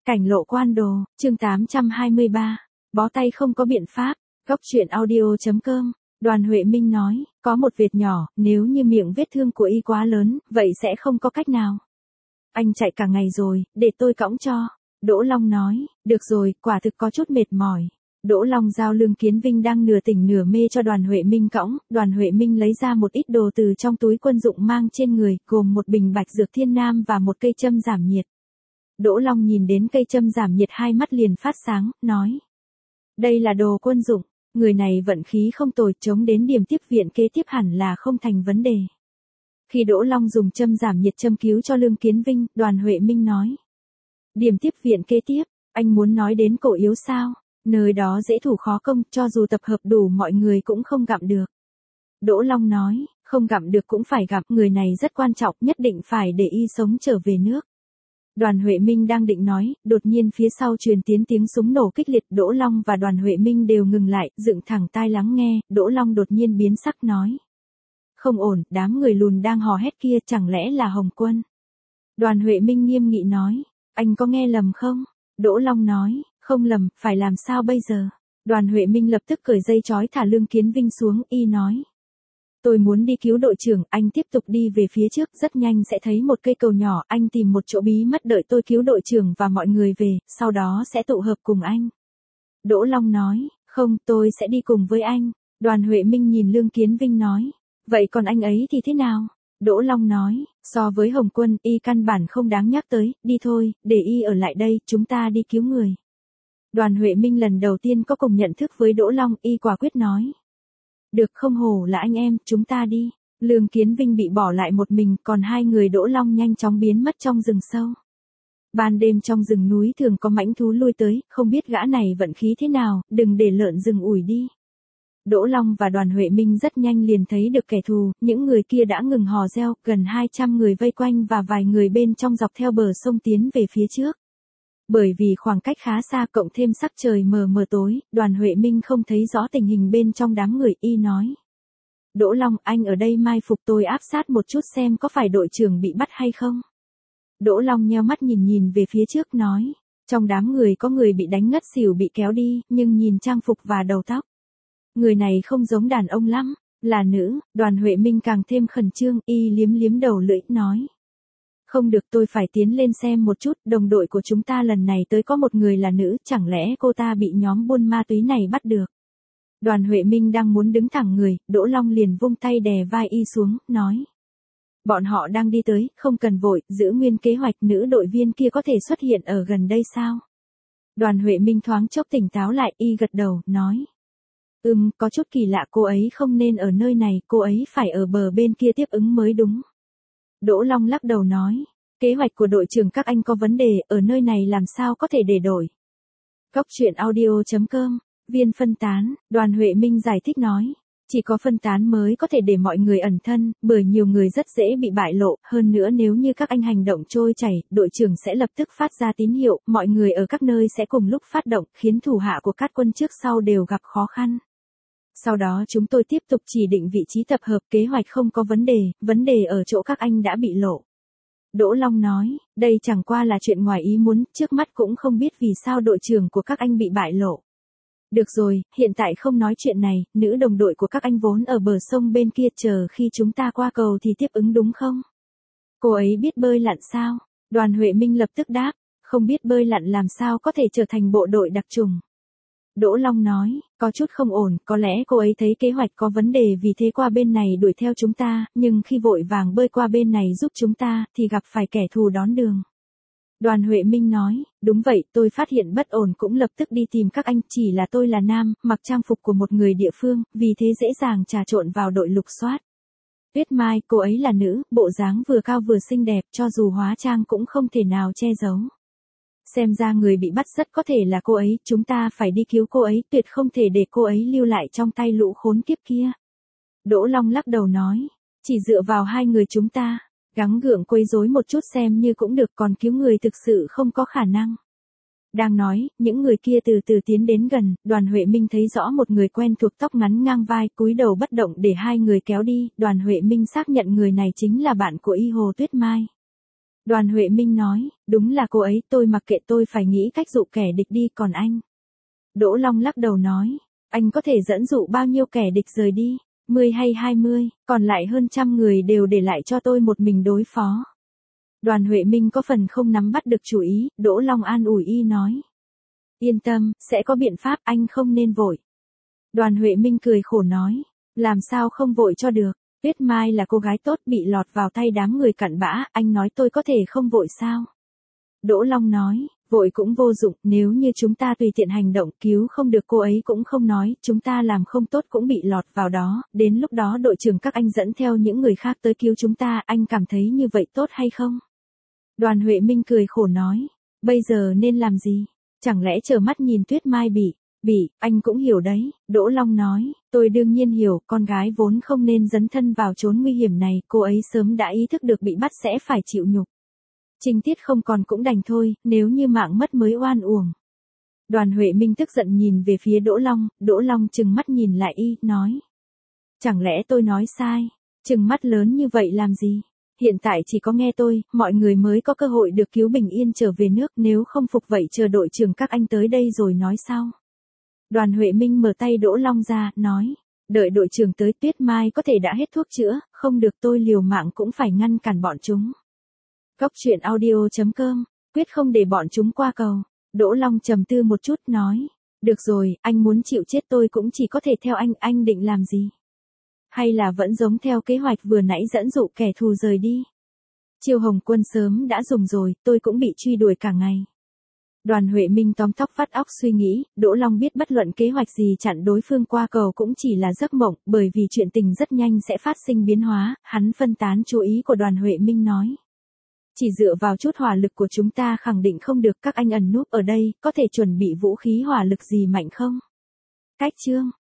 Cảnh lộ quan đồ, chương 823. Bó tay không có biện pháp. Góc truyện audio.com. Đoàn Huệ Minh nói, có một việc nhỏ, nếu như miệng vết thương của y quá lớn, vậy sẽ không có cách nào. Anh chạy cả ngày rồi, để tôi cõng cho. Đỗ Long nói, được rồi, quả thực có chút mệt mỏi. Đỗ Long giao Lương Kiến Vinh đang nửa tỉnh nửa mê cho Đoàn Huệ Minh cõng, Đoàn Huệ Minh lấy ra một ít đồ từ trong túi quân dụng mang trên người, gồm một bình bạch dược thiên nam và một cây châm giảm nhiệt. Đỗ Long nhìn đến cây châm giảm nhiệt hai mắt liền phát sáng, nói. Đây là đồ quân dụng, người này vận khí không tồi, chống đến điểm tiếp viện kế tiếp hẳn là không thành vấn đề. Khi Đỗ Long dùng châm giảm nhiệt châm cứu cho Lương Kiến Vinh, Đoàn Huệ Minh nói. Điểm tiếp viện kế tiếp, anh muốn nói đến Cổ Yếu sao? Nơi đó dễ thủ khó công, cho dù tập hợp đủ mọi người cũng không gặm được. Đỗ Long nói, không gặm được cũng phải gặp, người này rất quan trọng, nhất định phải để y sống trở về nước. Đoàn Huệ Minh đang định nói, đột nhiên phía sau truyền tiến tiếng súng nổ kích liệt, Đỗ Long và Đoàn Huệ Minh đều ngừng lại, dựng thẳng tai lắng nghe, Đỗ Long đột nhiên biến sắc nói. Không ổn, đám người lùn đang hò hét kia chẳng lẽ là Hồng Quân? Đoàn Huệ Minh nghiêm nghị nói, anh có nghe lầm không? Đỗ Long nói, không lầm, phải làm sao bây giờ? Đoàn Huệ Minh lập tức cởi dây trói thả Lương Kiến Vinh xuống, y nói. Tôi muốn đi cứu đội trưởng, anh tiếp tục đi về phía trước, rất nhanh sẽ thấy một cây cầu nhỏ, anh tìm một chỗ bí mật đợi tôi cứu đội trưởng và mọi người về, sau đó sẽ tụ hợp cùng anh. Đỗ Long nói, không, tôi sẽ đi cùng với anh. Đoàn Huệ Minh nhìn Lương Kiến Vinh nói, vậy còn anh ấy thì thế nào? Đỗ Long nói, so với Hồng Quân, y căn bản không đáng nhắc tới, đi thôi, để y ở lại đây, chúng ta đi cứu người. Đoàn Huệ Minh lần đầu tiên có cùng nhận thức với Đỗ Long, y quả quyết nói. Được, không hổ là anh em, chúng ta đi. Lương Kiến Vinh bị bỏ lại một mình, còn hai người Đỗ Long nhanh chóng biến mất trong rừng sâu. Ban đêm trong rừng núi thường có mãnh thú lui tới, không biết gã này vận khí thế nào, đừng để lợn rừng ủi đi. Đỗ Long và Đoàn Huệ Minh rất nhanh liền thấy được kẻ thù, những người kia đã ngừng hò reo, gần 200 người vây quanh và vài người bên trong dọc theo bờ sông tiến về phía trước. Bởi vì khoảng cách khá xa cộng thêm sắc trời mờ mờ tối, Đoàn Huệ Minh không thấy rõ tình hình bên trong đám người, y nói. Đỗ Long, anh ở đây mai phục tôi áp sát một chút xem có phải đội trưởng bị bắt hay không. Đỗ Long nheo mắt nhìn về phía trước nói. Trong đám người có người bị đánh ngất xỉu bị kéo đi, nhưng nhìn trang phục và đầu tóc. Người này không giống đàn ông lắm, là nữ. Đoàn Huệ Minh càng thêm khẩn trương, y liếm liếm đầu lưỡi, nói. Không được, tôi phải tiến lên xem một chút, đồng đội của chúng ta lần này tới có một người là nữ, chẳng lẽ cô ta bị nhóm buôn ma túy này bắt được. Đoàn Huệ Minh đang muốn đứng thẳng người, Đỗ Long liền vung tay đè vai y xuống, nói. Bọn họ đang đi tới, không cần vội, giữ nguyên kế hoạch, nữ đội viên kia có thể xuất hiện ở gần đây sao? Đoàn Huệ Minh thoáng chốc tỉnh táo lại, y gật đầu, nói. Có chút kỳ lạ, cô ấy không nên ở nơi này, cô ấy phải ở bờ bên kia tiếp ứng mới đúng. Đỗ Long lắc đầu nói, kế hoạch của đội trưởng các anh có vấn đề, ở nơi này làm sao có thể để đổi. Góc truyện audio.com, viên phân tán, Đoàn Huệ Minh giải thích nói, chỉ có phân tán mới có thể để mọi người ẩn thân, bởi nhiều người rất dễ bị bại lộ, hơn nữa nếu như các anh hành động trôi chảy, đội trưởng sẽ lập tức phát ra tín hiệu, mọi người ở các nơi sẽ cùng lúc phát động, khiến thủ hạ của các quân trước sau đều gặp khó khăn. Sau đó chúng tôi tiếp tục chỉ định vị trí tập hợp, kế hoạch không có vấn đề ở chỗ các anh đã bị lộ. Đỗ Long nói, đây chẳng qua là chuyện ngoài ý muốn, trước mắt cũng không biết vì sao đội trưởng của các anh bị bại lộ. Được rồi, hiện tại không nói chuyện này, nữ đồng đội của các anh vốn ở bờ sông bên kia, chờ khi chúng ta qua cầu thì tiếp ứng đúng không? Cô ấy biết bơi lặn sao? Đoàn Huệ Minh lập tức đáp, không biết bơi lặn làm sao có thể trở thành bộ đội đặc chủng. Đỗ Long nói, có chút không ổn, có lẽ cô ấy thấy kế hoạch có vấn đề vì thế qua bên này đuổi theo chúng ta, nhưng khi vội vàng bơi qua bên này giúp chúng ta, thì gặp phải kẻ thù đón đường. Đoàn Huệ Minh nói, đúng vậy, tôi phát hiện bất ổn cũng lập tức đi tìm các anh, chỉ là tôi là nam, mặc trang phục của một người địa phương, vì thế dễ dàng trà trộn vào đội lục soát. Tuyết Mai, cô ấy là nữ, bộ dáng vừa cao vừa xinh đẹp, cho dù hóa trang cũng không thể nào che giấu. Xem ra người bị bắt rất có thể là cô ấy, chúng ta phải đi cứu cô ấy, tuyệt không thể để cô ấy lưu lại trong tay lũ khốn kiếp kia. Đỗ Long lắc đầu nói, chỉ dựa vào hai người chúng ta, gắng gượng quấy rối một chút xem như cũng được, còn cứu người thực sự không có khả năng. Đang nói, những người kia từ từ tiến đến gần, Đoàn Huệ Minh thấy rõ một người quen thuộc, tóc ngắn ngang vai, cúi đầu bất động để hai người kéo đi, Đoàn Huệ Minh xác nhận người này chính là bạn của Y Hồ Tuyết Mai. Đoàn Huệ Minh nói, đúng là cô ấy, tôi mặc kệ, tôi phải nghĩ cách dụ kẻ địch đi, còn anh. Đỗ Long lắc đầu nói, anh có thể dẫn dụ bao nhiêu kẻ địch rời đi, 10 hay 20, còn lại hơn 100 người đều để lại cho tôi một mình đối phó. Đoàn Huệ Minh có phần không nắm bắt được chủ ý, Đỗ Long an ủi y nói. Yên tâm, sẽ có biện pháp, anh không nên vội. Đoàn Huệ Minh cười khổ nói, làm sao không vội cho được, Tuyết Mai là cô gái tốt bị lọt vào tay đám người cặn bã, anh nói tôi có thể không vội sao? Đỗ Long nói, vội cũng vô dụng, nếu như chúng ta tùy tiện hành động cứu không được cô ấy cũng không nói, chúng ta làm không tốt cũng bị lọt vào đó, đến lúc đó đội trưởng các anh dẫn theo những người khác tới cứu chúng ta, anh cảm thấy như vậy tốt hay không? Đoàn Huệ Minh cười khổ nói, bây giờ nên làm gì? Chẳng lẽ trơ mắt nhìn Tuyết Mai bị, anh cũng hiểu đấy, Đỗ Long nói, tôi đương nhiên hiểu, con gái vốn không nên dấn thân vào chốn nguy hiểm này, cô ấy sớm đã ý thức được bị bắt sẽ phải chịu nhục.情tiết không còn cũng đành thôi, nếu như mạng mất mới oan uổng. Đoàn Huệ Minh tức giận nhìn về phía Đỗ Long trừng mắt nhìn lại y, nói. Chẳng lẽ tôi nói sai, trừng mắt lớn như vậy làm gì? Hiện tại chỉ có nghe tôi, mọi người mới có cơ hội được cứu bình yên trở về nước, nếu không phục vậy chờ đội trưởng các anh tới đây rồi nói sau. Đoàn Huệ Minh mở tay Đỗ Long ra, nói, đợi đội trưởng tới Tuyết Mai có thể đã hết thuốc chữa, không được tôi liều mạng cũng phải ngăn cản bọn chúng. Cốc truyện audio.com, quyết không để bọn chúng qua cầu. Đỗ Long trầm tư một chút nói, được rồi, anh muốn chịu chết tôi cũng chỉ có thể theo anh định làm gì? Hay là vẫn giống theo kế hoạch vừa nãy dẫn dụ kẻ thù rời đi? Chiêu Hồng Quân sớm đã dùng rồi, tôi cũng bị truy đuổi cả ngày. Đoàn Huệ Minh tóm tóc vắt óc suy nghĩ, Đỗ Long biết bất luận kế hoạch gì chặn đối phương qua cầu cũng chỉ là giấc mộng, bởi vì chuyện tình rất nhanh sẽ phát sinh biến hóa, hắn phân tán chú ý của Đoàn Huệ Minh nói. Chỉ dựa vào chút hỏa lực của chúng ta khẳng định không được, các anh ẩn núp ở đây, có thể chuẩn bị vũ khí hỏa lực gì mạnh không? Cách chương